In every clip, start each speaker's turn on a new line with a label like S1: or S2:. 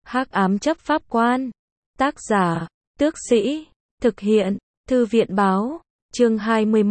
S1: Hắc ám chấp pháp quan. Tác giả, Tước Sĩ. Thực hiện, Thư viện báo. Chương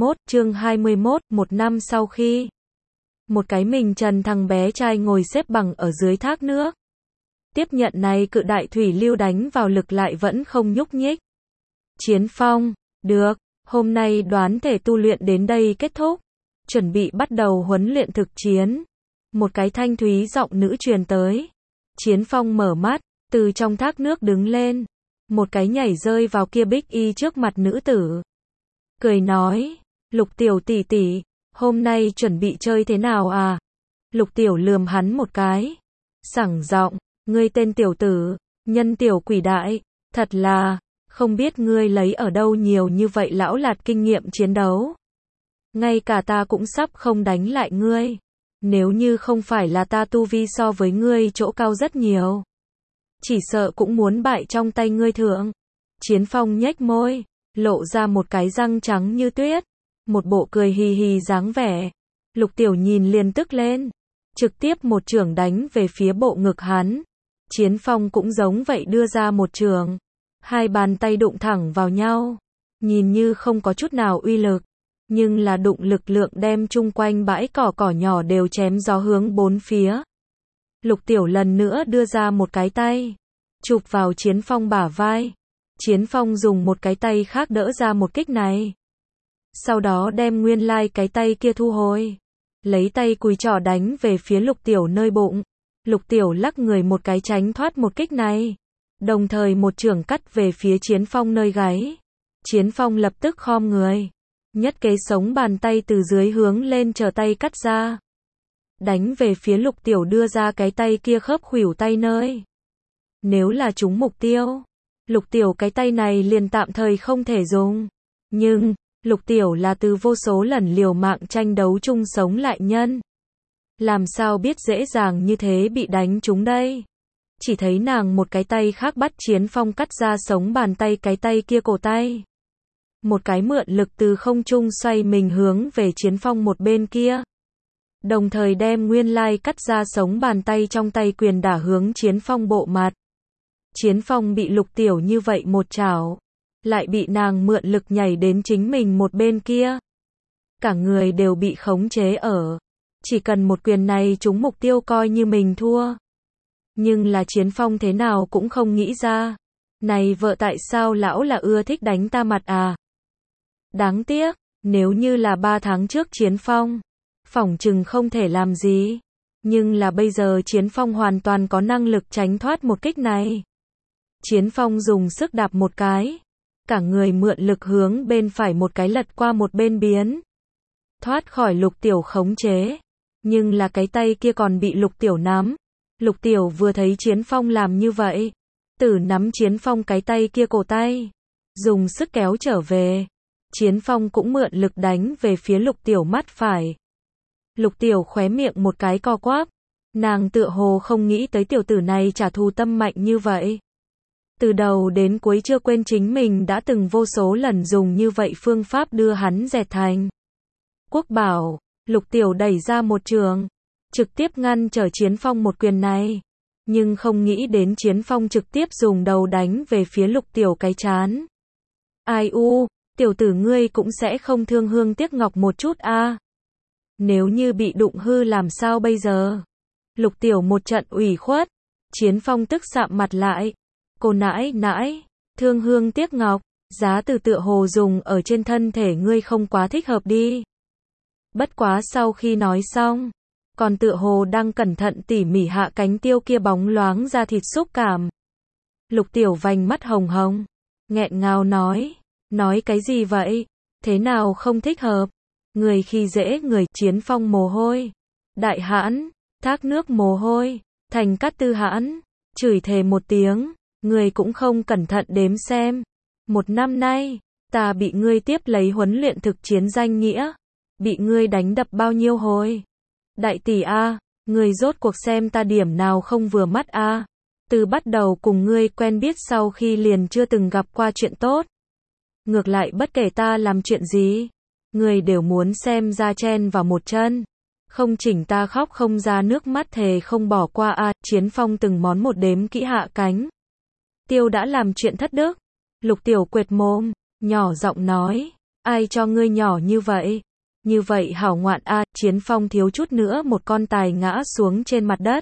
S1: 21, một năm sau khi. Một cái mình trần thằng bé trai ngồi xếp bằng ở dưới thác nước. Tiếp nhận này cự đại thủy lưu đánh vào lực lại vẫn không nhúc nhích. Chiến Phong, được, hôm nay đoán thể tu luyện đến đây kết thúc. Chuẩn bị bắt đầu huấn luyện thực chiến. Một cái thanh thúy giọng nữ truyền tới. Chiến Phong mở mắt, từ trong thác nước đứng lên. Một cái nhảy rơi vào kia bích y trước mặt nữ tử. Cười nói, Lục tiểu tỷ tỷ, hôm nay chuẩn bị chơi thế nào à? Lục tiểu lườm hắn một cái. Sảng giọng, ngươi tên tiểu tử, nhân tiểu quỷ đại, thật là, không biết ngươi lấy ở đâu nhiều như vậy lão lạt kinh nghiệm chiến đấu. Ngay cả ta cũng sắp không đánh lại ngươi. Nếu như không phải là ta tu vi so với ngươi chỗ cao rất nhiều. Chỉ sợ cũng muốn bại trong tay ngươi thượng. Chiến Phong nhếch môi, lộ ra một cái răng trắng như tuyết. Một bộ cười hì hì dáng vẻ. Lục tiểu nhìn liền tức lên. Trực tiếp một chưởng đánh về phía bộ ngực hắn. Chiến Phong cũng giống vậy đưa ra một chưởng. Hai bàn tay đụng thẳng vào nhau. Nhìn như không có chút nào uy lực. Nhưng là đụng lực lượng đem chung quanh bãi cỏ nhỏ đều chém gió hướng bốn phía. Lục tiểu lần nữa đưa ra một cái tay. Chụp vào Chiến Phong bả vai. Chiến Phong dùng một cái tay khác đỡ ra một kích này. Sau đó đem nguyên lai cái tay kia thu hồi. Lấy tay cùi trỏ đánh về phía lục tiểu nơi bụng. Lục tiểu lắc người một cái tránh thoát một kích này. Đồng thời một chưởng cắt về phía Chiến Phong nơi gáy. Chiến Phong lập tức khom người. Nhất kế sống bàn tay từ dưới hướng lên trở tay cắt ra. Đánh về phía lục tiểu đưa ra cái tay kia khớp khuỷu tay nơi. Nếu là trúng mục tiêu, lục tiểu cái tay này liền tạm thời không thể dùng. Nhưng, lục tiểu là từ vô số lần liều mạng tranh đấu chung sống lại nhân. Làm sao biết dễ dàng như thế bị đánh trúng đây? Chỉ thấy nàng một cái tay khác bắt Chiến Phong cắt ra sống bàn tay cái tay kia cổ tay. Một cái mượn lực từ không trung xoay mình hướng về Chiến Phong một bên kia. Đồng thời đem nguyên lai cắt ra sống bàn tay trong tay quyền đả hướng Chiến Phong bộ mặt. Chiến Phong bị lục tiểu như vậy một chảo. Lại bị nàng mượn lực nhảy đến chính mình một bên kia. Cả người đều bị khống chế ở. Chỉ cần một quyền này trúng mục tiêu coi như mình thua. Nhưng là Chiến Phong thế nào cũng không nghĩ ra. Này vợ tại sao lão là ưa thích đánh ta mặt à? Đáng tiếc, nếu như là 3 tháng trước Chiến Phong, phỏng chừng không thể làm gì. Nhưng là bây giờ Chiến Phong hoàn toàn có năng lực tránh thoát một kích này. Chiến Phong dùng sức đạp một cái. Cả người mượn lực hướng bên phải một cái lật qua một bên biến. Thoát khỏi lục tiểu khống chế. Nhưng là cái tay kia còn bị lục tiểu nắm. Lục tiểu vừa thấy Chiến Phong làm như vậy. Tử nắm Chiến Phong cái tay kia cổ tay. Dùng sức kéo trở về. Chiến Phong cũng mượn lực đánh về phía lục tiểu mắt phải. Lục tiểu khóe miệng một cái co quắp. Nàng tựa hồ không nghĩ tới tiểu tử này trả thù tâm mạnh như vậy. Từ đầu đến cuối chưa quên chính mình đã từng vô số lần dùng như vậy phương pháp đưa hắn dẹt thành. Quốc bảo, lục tiểu đẩy ra một trường. Trực tiếp ngăn trở Chiến Phong một quyền này. Nhưng không nghĩ đến Chiến Phong trực tiếp dùng đầu đánh về phía lục tiểu cái trán. Ai u, tiểu tử ngươi cũng sẽ không thương hương tiếc ngọc một chút a? Nếu như bị đụng hư làm sao bây giờ? Lục tiểu một trận ủy khuất. Chiến Phong tức sạm mặt lại. Cô nãi nãi, thương hương tiếc ngọc, giá từ tựa hồ dùng ở trên thân thể ngươi không quá thích hợp đi. Bất quá sau khi nói xong, còn tựa hồ đang cẩn thận tỉ mỉ hạ cánh tiêu kia bóng loáng ra thịt xúc cảm. Lục tiểu vành mắt hồng hồng, nghẹn ngào nói cái gì vậy? Thế nào không thích hợp? Người khi dễ người. Chiến Phong mồ hôi. Đại hãn, thác nước mồ hôi, thành cát tư hãn, chửi thề một tiếng, người cũng không cẩn thận đếm xem. 1 năm nay, ta bị ngươi tiếp lấy huấn luyện thực chiến danh nghĩa. Bị ngươi đánh đập bao nhiêu hồi? Đại tỷ a, ngươi rốt cuộc xem ta điểm nào không vừa mắt a? Từ bắt đầu cùng ngươi quen biết sau khi liền chưa từng gặp qua chuyện tốt. Ngược lại bất kể ta làm chuyện gì, ngươi đều muốn xem ra chen vào một chân. Không chỉnh ta khóc không ra nước mắt thề không bỏ qua a. Chiến Phong từng món một đếm kỹ hạ cánh. Tiêu đã làm chuyện thất đức. Lục Tiểu quệt mồm, nhỏ giọng nói, ai cho ngươi nhỏ như vậy? Như vậy hảo ngoạn a. Chiến Phong thiếu chút nữa một con tài ngã xuống trên mặt đất.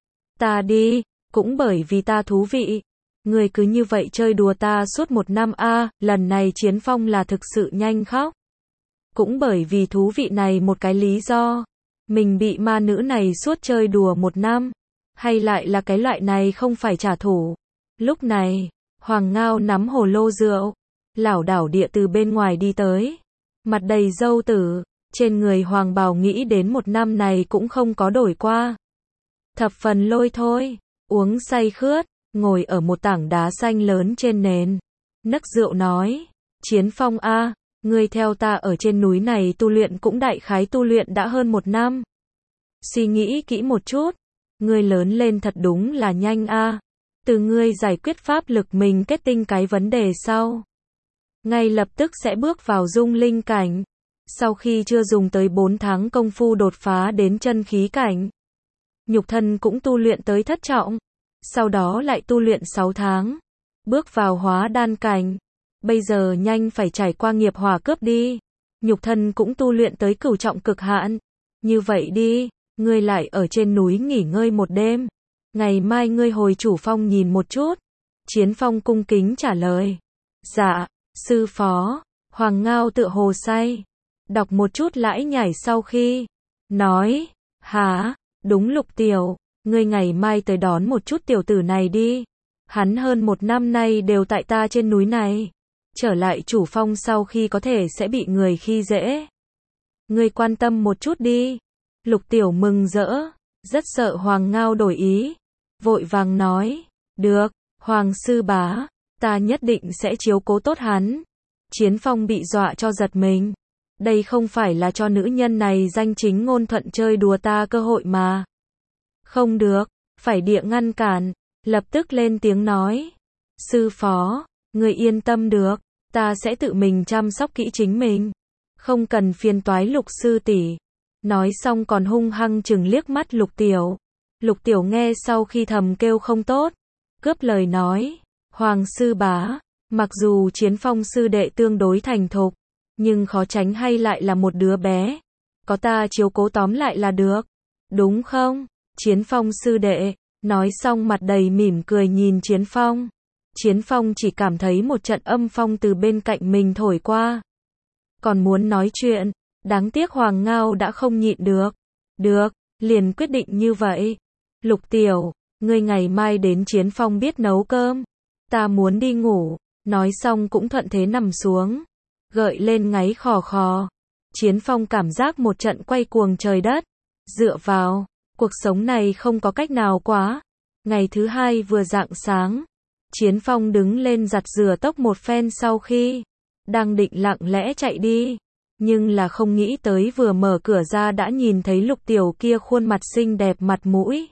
S1: Ta đi, cũng bởi vì ta thú vị. Ngươi cứ như vậy chơi đùa ta suốt một năm a. Lần này Chiến Phong là thực sự nhanh khóc. Cũng bởi vì thú vị này một cái lý do. Mình bị ma nữ này suốt chơi đùa một năm. Hay lại là cái loại này không phải trả thù. Lúc này, Hoàng Ngao nắm hồ lô rượu, lảo đảo địa từ bên ngoài đi tới. Mặt đầy râu tử, trên người Hoàng bào nghĩ đến một năm này cũng không có đổi qua. Thập phần lôi thôi, uống say khướt, ngồi ở một tảng đá xanh lớn trên nền. Nấc rượu nói, Chiến Phong a, ngươi theo ta ở trên núi này tu luyện cũng đại khái tu luyện đã hơn một năm. Suy nghĩ kỹ một chút, ngươi lớn lên thật đúng là nhanh a. Từ ngươi giải quyết pháp lực mình kết tinh cái vấn đề sau. Ngay lập tức sẽ bước vào dung linh cảnh. Sau khi chưa dùng tới 4 tháng công phu đột phá đến chân khí cảnh. Nhục thân cũng tu luyện tới thất trọng. Sau đó lại tu luyện 6 tháng. Bước vào hóa đan cảnh. Bây giờ nhanh phải trải qua nghiệp hỏa cướp đi. Nhục thân cũng tu luyện tới cửu trọng cực hạn. Như vậy đi, ngươi lại ở trên núi nghỉ ngơi một đêm. Ngày mai ngươi hồi chủ phong nhìn một chút. Chiến Phong cung kính trả lời. Dạ, sư phó. Hoàng Ngao tựa hồ say. Đọc một chút lãi nhải sau khi. Nói, hả, đúng Lục Tiểu. Ngươi ngày mai tới đón một chút tiểu tử này đi. Hắn hơn một năm nay đều tại ta trên núi này. Trở lại chủ phong sau khi có thể sẽ bị người khi dễ. Ngươi quan tâm một chút đi. Lục Tiểu mừng rỡ. Rất sợ Hoàng Ngao đổi ý. Vội vàng nói, được, Hoàng sư bá, ta nhất định sẽ chiếu cố tốt hắn. Chiến Phong bị dọa cho giật mình. Đây không phải là cho nữ nhân này danh chính ngôn thuận chơi đùa ta cơ hội mà. Không được, phải địa ngăn cản, lập tức lên tiếng nói. Sư phó, người yên tâm được, ta sẽ tự mình chăm sóc kỹ chính mình. Không cần phiền toái Lục sư tỷ. Nói xong còn hung hăng chừng liếc mắt Lục Tiểu. Lục Tiểu nghe sau khi thầm kêu không tốt, cướp lời nói, Hoàng sư bá, mặc dù Chiến Phong sư đệ tương đối thành thục, nhưng khó tránh hay lại là một đứa bé, có ta chiếu cố tóm lại là được, đúng không? Chiến Phong sư đệ, nói xong mặt đầy mỉm cười nhìn Chiến Phong. Chiến Phong chỉ cảm thấy một trận âm phong từ bên cạnh mình thổi qua. Còn muốn nói chuyện, đáng tiếc Hoàng Ngao đã không nhịn được. Được, liền quyết định như vậy. Lục Tiểu, ngươi ngày mai đến Chiến Phong biết nấu cơm. Ta muốn đi ngủ. Nói xong cũng thuận thế nằm xuống. Gợi lên ngáy khò khò. Chiến Phong cảm giác một trận quay cuồng trời đất. Dựa vào, cuộc sống này không có cách nào quá. Ngày thứ hai vừa rạng sáng. Chiến Phong đứng lên giặt rửa tóc một phen sau khi. Đang định lặng lẽ chạy đi. Nhưng là không nghĩ tới vừa mở cửa ra đã nhìn thấy Lục Tiểu kia khuôn mặt xinh đẹp mặt mũi.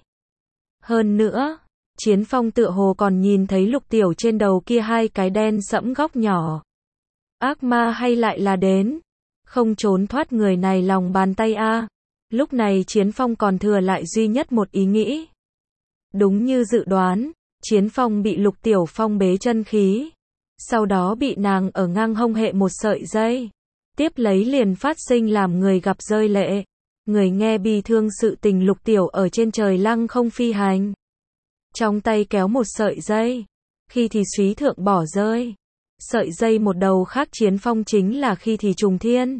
S1: Hơn nữa, Chiến Phong tựa hồ còn nhìn thấy Lục Tiểu trên đầu kia hai cái đen sẫm góc nhỏ. Ác ma hay lại là đến, không trốn thoát người này lòng bàn tay a. Lúc này Chiến Phong còn thừa lại duy nhất một ý nghĩ. Đúng như dự đoán, Chiến Phong bị Lục Tiểu phong bế chân khí. Sau đó bị nàng ở ngang hông hệ một sợi dây. Tiếp lấy liền phát sinh làm người gặp rơi lệ. Người nghe bi thương sự tình Lục Tiểu ở trên trời lăng không phi hành. Trong tay kéo một sợi dây. Khi thì súy thượng bỏ rơi. Sợi dây một đầu khác Chiến Phong chính là khi thì trùng thiên.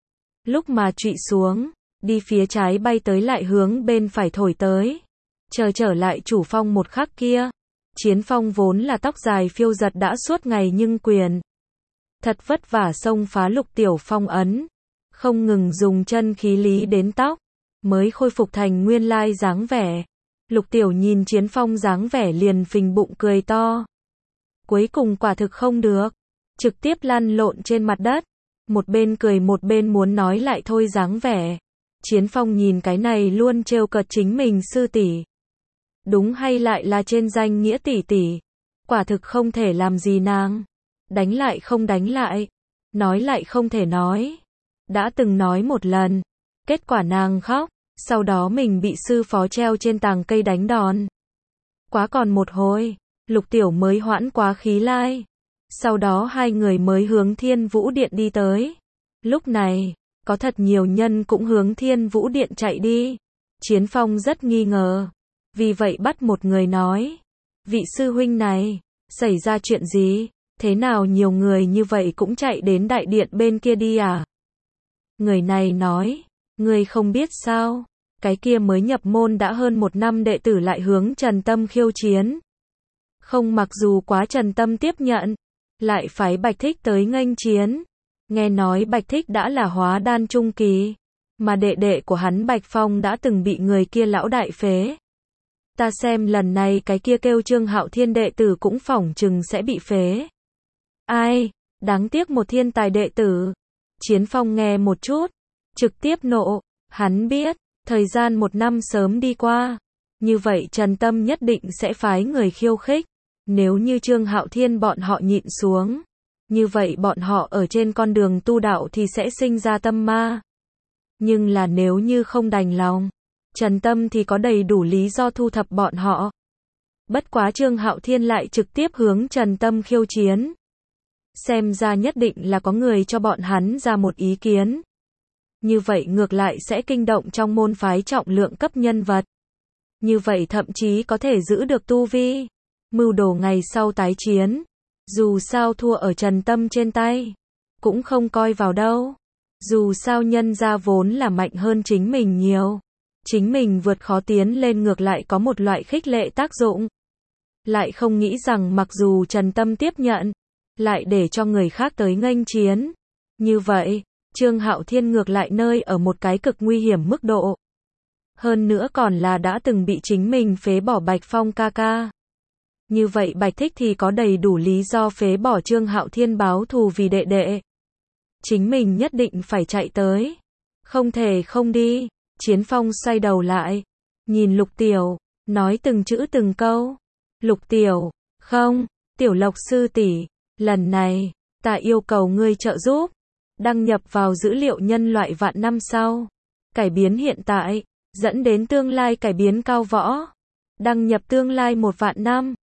S1: Lúc mà trụy xuống, đi phía trái bay tới lại hướng bên phải thổi tới. Trở lại chủ phong một khắc kia. Chiến Phong vốn là tóc dài phiêu giật đã suốt ngày nhưng quyền. Thật vất vả xông phá Lục Tiểu phong ấn. Không ngừng dùng chân khí lý đến tóc. Mới khôi phục thành nguyên lai dáng vẻ. Lục Tiểu nhìn Chiến Phong dáng vẻ liền phình bụng cười to. Cuối cùng quả thực không được. Trực tiếp lăn lộn trên mặt đất. Một bên cười một bên muốn nói lại thôi dáng vẻ. Chiến Phong nhìn cái này luôn trêu cợt chính mình sư tỷ. Đúng hay lại là trên danh nghĩa tỷ tỷ. Quả thực không thể làm gì nàng. Đánh lại không đánh lại. Nói lại không thể nói. Đã từng nói một lần. Kết quả nàng khóc. Sau đó mình bị sư phó treo trên tàng cây đánh đòn. Quá còn một hồi, Lục Tiểu mới hoãn quá khí lai. Sau đó hai người mới hướng Thiên Vũ Điện đi tới. Lúc này, có thật nhiều nhân cũng hướng Thiên Vũ Điện chạy đi. Chiến Phong rất nghi ngờ. Vì vậy bắt một người nói. Vị sư huynh này, xảy ra chuyện gì? Thế nào nhiều người như vậy cũng chạy đến đại điện bên kia đi à? Người này nói. Người không biết sao? Cái kia mới nhập môn đã hơn 1 năm đệ tử lại hướng Trần Tâm khiêu chiến. Không, mặc dù quá Trần Tâm tiếp nhận, lại phái Bạch Thích tới nghênh chiến. Nghe nói Bạch Thích đã là hóa đan trung kỳ, mà đệ đệ của hắn Bạch Phong đã từng bị người kia lão đại phế. Ta xem lần này cái kia kêu Trương Hạo Thiên đệ tử cũng phỏng chừng sẽ bị phế. Ai, đáng tiếc một thiên tài đệ tử. Chiến Phong nghe một chút, trực tiếp nộ, hắn biết, thời gian 1 năm sớm đi qua. Như vậy Trần Tâm nhất định sẽ phái người khiêu khích. Nếu như Trương Hạo Thiên bọn họ nhịn xuống, như vậy bọn họ ở trên con đường tu đạo thì sẽ sinh ra tâm ma. Nhưng là nếu như không đành lòng, Trần Tâm thì có đầy đủ lý do thu thập bọn họ. Bất quá Trương Hạo Thiên lại trực tiếp hướng Trần Tâm khiêu chiến. Xem ra nhất định là có người cho bọn hắn ra một ý kiến. Như vậy ngược lại sẽ kinh động trong môn phái trọng lượng cấp nhân vật. Như vậy thậm chí có thể giữ được tu vi. Mưu đồ ngày sau tái chiến. Dù sao thua ở Trần Tâm trên tay, cũng không coi vào đâu. Dù sao nhân gia vốn là mạnh hơn chính mình nhiều. Chính mình vượt khó tiến lên ngược lại có một loại khích lệ tác dụng. Lại không nghĩ rằng mặc dù Trần Tâm tiếp nhận, lại để cho người khác tới nghênh chiến. Như vậy, Trương Hạo Thiên ngược lại nơi ở một cái cực nguy hiểm mức độ. Hơn nữa còn là đã từng bị chính mình phế bỏ Bạch Phong ca ca. Như vậy Bạch Thích thì có đầy đủ lý do phế bỏ Trương Hạo Thiên báo thù vì đệ đệ. Chính mình nhất định phải chạy tới. Không thể không đi. Chiến Phong xoay đầu lại, nhìn Lục Tiểu, nói từng chữ từng câu. Lục Tiểu, không, Tiểu Lộc sư tỷ, lần này, ta yêu cầu ngươi trợ giúp. Đăng nhập vào dữ liệu nhân loại vạn năm sau. Cải biến hiện tại, dẫn đến tương lai cải biến cao võ. Đăng nhập tương lai 1 vạn năm.